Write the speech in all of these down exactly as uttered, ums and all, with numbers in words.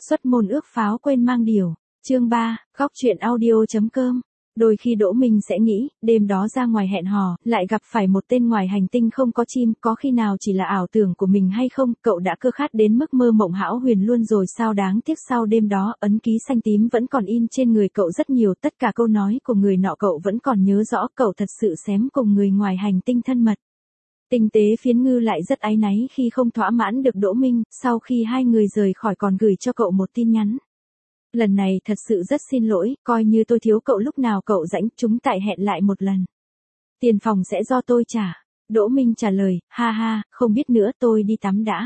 Xuất môn ước pháo quên mang điều. Chương ba, góc truyện audio.com. Đôi khi Đỗ Minh sẽ nghĩ, đêm đó ra ngoài hẹn hò, lại gặp phải một tên ngoài hành tinh không có chim, có khi nào chỉ là ảo tưởng của mình hay không, cậu đã cơ khát đến mức mơ mộng hão huyền luôn rồi sao. Đáng tiếc sau đêm đó, ấn ký xanh tím vẫn còn in trên người cậu rất nhiều, tất cả câu nói của người nọ cậu vẫn còn nhớ rõ, cậu thật sự xém cùng người ngoài hành tinh thân mật. Tinh tế phiến ngư lại rất áy náy khi không thỏa mãn được Đỗ Minh, sau khi hai người rời khỏi còn gửi cho cậu một tin nhắn. Lần này thật sự rất xin lỗi, coi như tôi thiếu cậu lúc nào cậu rảnh, chúng tại hẹn lại một lần. Tiền phòng sẽ do tôi trả. Đỗ Minh trả lời, ha ha, không biết nữa tôi đi tắm đã.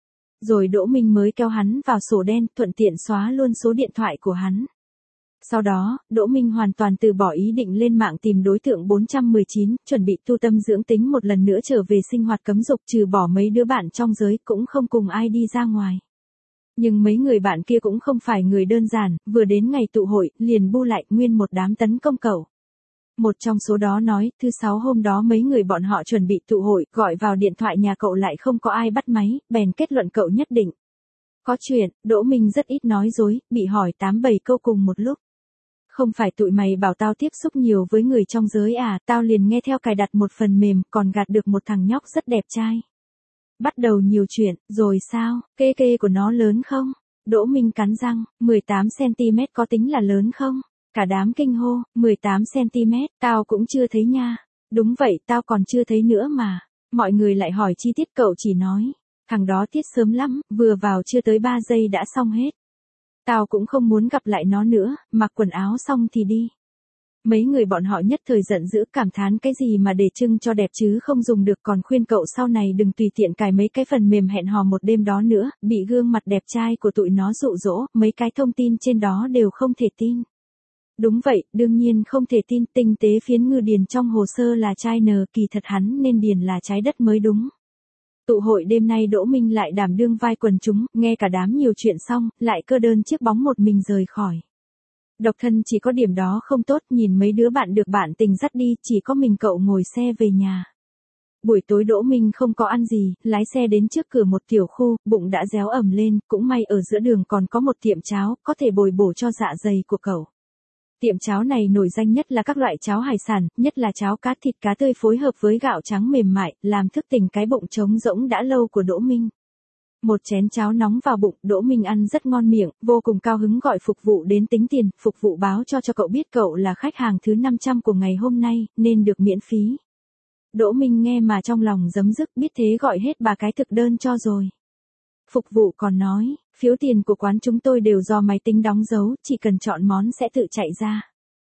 Rồi Đỗ Minh mới kéo hắn vào sổ đen, thuận tiện xóa luôn số điện thoại của hắn. Sau đó, Đỗ Minh hoàn toàn từ bỏ ý định lên mạng tìm đối tượng bốn trăm mười chín, chuẩn bị tu tâm dưỡng tính một lần nữa trở về sinh hoạt cấm dục, trừ bỏ mấy đứa bạn trong giới cũng không cùng ai đi ra ngoài. Nhưng mấy người bạn kia cũng không phải người đơn giản, vừa đến ngày tụ hội, liền bu lại nguyên một đám tấn công cậu. Một trong số đó nói, thứ sáu hôm đó mấy người bọn họ chuẩn bị tụ hội, gọi vào điện thoại nhà cậu lại không có ai bắt máy, bèn kết luận cậu nhất định có chuyện. Đỗ Minh rất ít nói dối, bị hỏi tám bảy câu cùng một lúc. Không phải tụi mày bảo tao tiếp xúc nhiều với người trong giới à, tao liền nghe theo cài đặt một phần mềm, còn gạt được một thằng nhóc rất đẹp trai. Bắt đầu nhiều chuyện, rồi sao, kê kê của nó lớn không? Đỗ Minh cắn răng, mười tám xăng-ti-mét có tính là lớn không? Cả đám kinh hô, mười tám xăng-ti-mét, tao cũng chưa thấy nha. Đúng vậy, tao còn chưa thấy nữa mà. Mọi người lại hỏi chi tiết, cậu chỉ nói, thằng đó tiết sớm lắm, vừa vào chưa tới ba giây đã xong hết. Tao cũng không muốn gặp lại nó nữa, mặc quần áo xong thì đi. Mấy người bọn họ nhất thời giận dữ, cảm thán cái gì mà để trưng cho đẹp chứ không dùng được, còn khuyên cậu sau này đừng tùy tiện cài mấy cái phần mềm hẹn hò một đêm đó nữa, bị gương mặt đẹp trai của tụi nó dụ dỗ, mấy cái thông tin trên đó đều không thể tin. Đúng vậy, đương nhiên không thể tin, tinh tế phiến ngư điền trong hồ sơ là trai nờ, kỳ thật hắn nên điền là trái đất mới đúng. Tụ hội đêm nay Đỗ Minh lại đảm đương vai quần chúng, nghe cả đám nhiều chuyện xong, lại cơ đơn chiếc bóng một mình rời khỏi. Độc thân chỉ có điểm đó không tốt, nhìn mấy đứa bạn được bạn tình dắt đi, chỉ có mình cậu ngồi xe về nhà. Buổi tối Đỗ Minh không có ăn gì, lái xe đến trước cửa một tiểu khu, bụng đã réo ẩm lên, cũng may ở giữa đường còn có một tiệm cháo, có thể bồi bổ cho dạ dày của cậu. Tiệm cháo này nổi danh nhất là các loại cháo hải sản, nhất là cháo cá thịt cá tươi phối hợp với gạo trắng mềm mại, làm thức tỉnh cái bụng trống rỗng đã lâu của Đỗ Minh. Một chén cháo nóng vào bụng, Đỗ Minh ăn rất ngon miệng, vô cùng cao hứng gọi phục vụ đến tính tiền, phục vụ báo cho cho cậu biết cậu là khách hàng thứ năm trăm của ngày hôm nay, nên được miễn phí. Đỗ Minh nghe mà trong lòng giấm dứt, biết thế gọi hết ba cái thực đơn cho rồi. Phục vụ còn nói, phiếu tiền của quán chúng tôi đều do máy tính đóng dấu, chỉ cần chọn món sẽ tự chạy ra.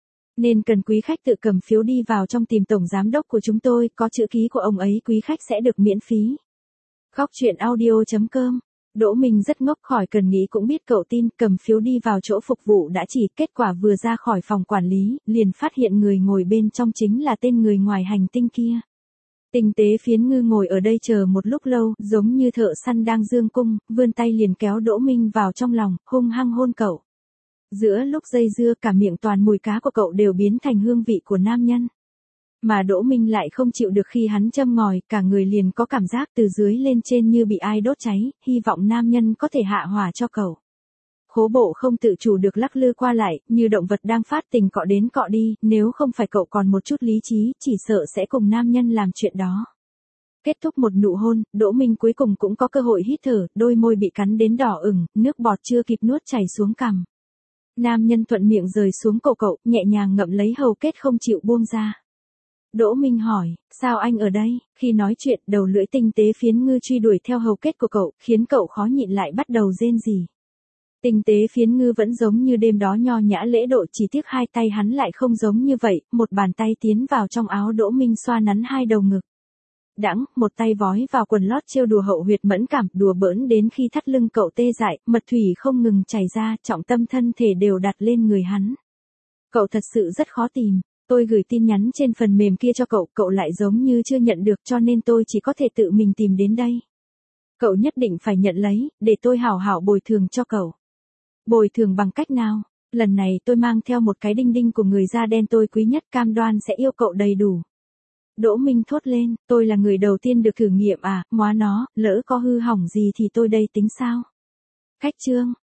Nên cần quý khách tự cầm phiếu đi vào trong tìm tổng giám đốc của chúng tôi, có chữ ký của ông ấy quý khách sẽ được miễn phí. Góc truyện audio.com. Đỗ Minh rất ngốc, khỏi cần nghĩ cũng biết cậu tin, cầm phiếu đi vào chỗ phục vụ đã chỉ, kết quả vừa ra khỏi phòng quản lý, liền phát hiện người ngồi bên trong chính là tên người ngoài hành tinh kia. Tinh tế phiến ngư ngồi ở đây chờ một lúc lâu, giống như thợ săn đang dương cung, vươn tay liền kéo Đỗ Minh vào trong lòng, hung hăng hôn cậu. Giữa lúc dây dưa, cả miệng toàn mùi cá của cậu đều biến thành hương vị của nam nhân. Mà Đỗ Minh lại không chịu được khi hắn châm ngòi, cả người liền có cảm giác từ dưới lên trên như bị ai đốt cháy, hy vọng nam nhân có thể hạ hỏa cho cậu. Khố bộ không tự chủ được lắc lư qua lại, như động vật đang phát tình cọ đến cọ đi, nếu không phải cậu còn một chút lý trí, chỉ sợ sẽ cùng nam nhân làm chuyện đó. Kết thúc một nụ hôn, Đỗ Minh cuối cùng cũng có cơ hội hít thở, đôi môi bị cắn đến đỏ ửng, nước bọt chưa kịp nuốt chảy xuống cằm. Nam nhân thuận miệng rời xuống cổ cậu, nhẹ nhàng ngậm lấy hầu kết không chịu buông ra. Đỗ Minh hỏi, sao anh ở đây? Khi nói chuyện, đầu lưỡi tinh tế phiến ngư truy đuổi theo hầu kết của cậu, khiến cậu khó nhịn lại bắt đầu rên rỉ. Tinh tế phiến ngư vẫn giống như đêm đó nho nhã lễ độ, chỉ tiếc hai tay hắn lại không giống như vậy, một bàn tay tiến vào trong áo Đỗ Minh xoa nắn hai đầu ngực. Đãng, một tay vói vào quần lót trêu đùa hậu huyệt mẫn cảm, đùa bỡn đến khi thắt lưng cậu tê dại, mật thủy không ngừng chảy ra, trọng tâm thân thể đều đặt lên người hắn. Cậu thật sự rất khó tìm. Tôi gửi tin nhắn trên phần mềm kia cho cậu, cậu lại giống như chưa nhận được, cho nên tôi chỉ có thể tự mình tìm đến đây. Cậu nhất định phải nhận lấy, để tôi hảo hảo bồi thường cho cậu. Bồi thường bằng cách nào? Lần này tôi mang theo một cái đinh đinh của người da đen tôi quý nhất, cam đoan sẽ yêu cậu đầy đủ. Đỗ Minh thốt lên, tôi là người đầu tiên được thử nghiệm à, móa nó, lỡ có hư hỏng gì thì tôi đây tính sao? Khách trương,